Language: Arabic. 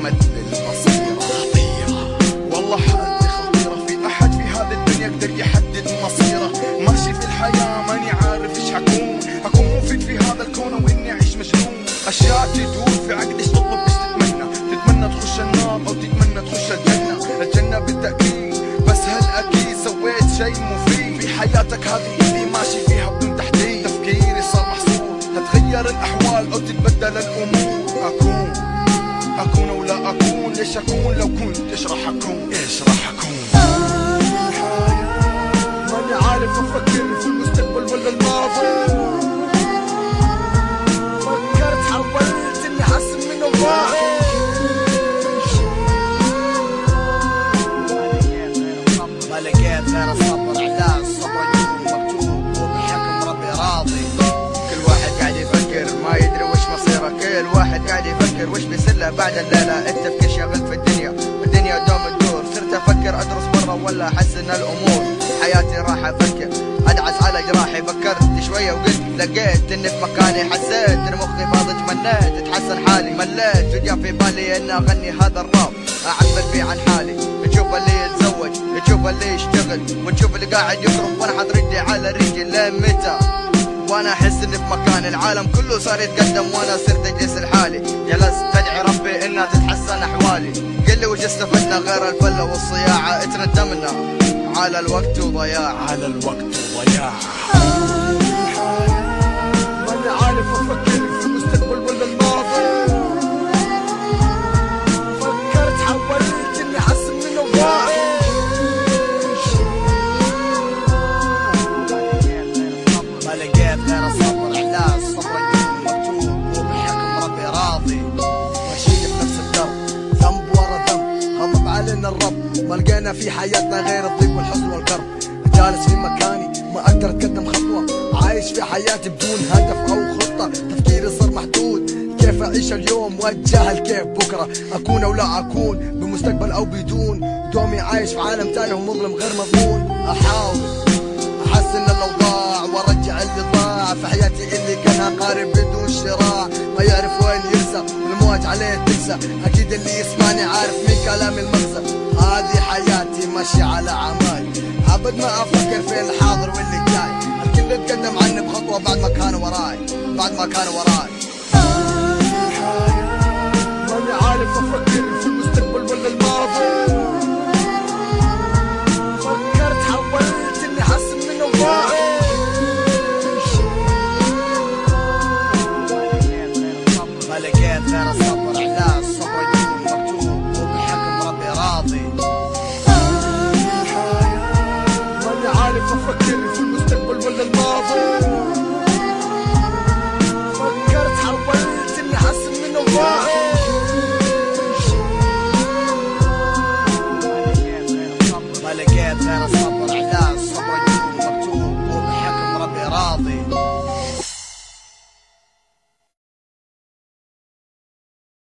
مثل البصيرة. خطيرة والله حالتي خطيرة، في أحد في هذه الدنيا يقدر يحدد مصيره. ماشي في الحياة ماني عارف إيش حكون مفيد في هذا الكون وإني أعيش مجنون. أشياء تدور في عقلي تطلب إيش تتمنى تخش النار أو تتمنى تخش الجنة. الجنة بالتأكيد، بس هل أكيد سويت شيء مفيد في حياتك هذه اللي ماشي فيها بدون تحديد؟ تفكيري صار محصور، تتغير الأحوال أو تتبدل الأمور. أكون أو لا أكون، ليش أكون؟ لو كنت إيش راح أكون؟ ماني عارف أفكر في المستقبل ولا الماضي. فكرت حاولت إني أحسن من أوضاعي، ما لقيت غير الصبر. علاج الصبر يكون مكتوب وبحكم ربي راضي. كل واحد قاعد يفكر ما يدري وش مصيره، كل واحد قاعد يفكر وش بيصير بعد الليلة. التفكير شغل في الدنيا دوم تدور. صرت افكر ادرس برا ولا احسن الامور. حياتي راح افكر ادعس على جراحي. فكرت شوية وقلت لقيت اني في مكاني، حسيت ان مخي فاضي، تمنيت اتحسن حالي. مليت وجاء في بالي ان اغني هذا الراب اعبر فيه عن حالي. تشوف اللي يتزوج، تشوف اللي يشتغل، وتشوف اللي قاعد يقرب، وانا حاط رجلي على رجلي. لين متى وانا احس اني في مكان العالم كله صار يتقدم وانا صرت اجلس لحالي؟ جلست ادعي ربي انها تتحسن احوالي. قل لي وش استفدنا غير الفله والصياعه؟ اتندمنا على الوقت وضياع. ماني عارف افكر في المستقبل ولا الماضي. فكرت حاولت اني احسن من اوضاعي، ما لقيت غير الصبر. علاج الصبر يكون مكتوب وبحكم ربي راضي. ماشيين في نفس الدرب، ذنب ورا ذنب، غضب علينا الرب. ما لقينا في حياتنا غير الضيق والحزن والكرب. جالس في مكاني ما اقدر اتقدم خطوة، عايش في حياتي بدون هدف او خطة. تفكيري صار محدود، كيف اعيش اليوم واتجاهل كيف بكرة؟ اكون او لا اكون، بمستقبل او بدون. دومي عايش في عالم تايه ومظلم غير مضمون. احاول احسن الاوضاع وارجع اللي ضاع في حياتي اللي كانها قارب بدون شراع. ما يعرف وين يرسى والموج عليه تنسى، اكيد اللي يسمعني عارف من كلام المغزى. هذه حياتي ماشية على عماي، ابد ما افكر في الحاضر واللي جاي. الكل تقدم عني بخطوة بعد ما كانوا وراي. ماني عارف افكر في المستقبل ولا الماضي. فكرت حاولت اني احسن من اوضاعي، ما لقيت غير الصبر. علاج الصبر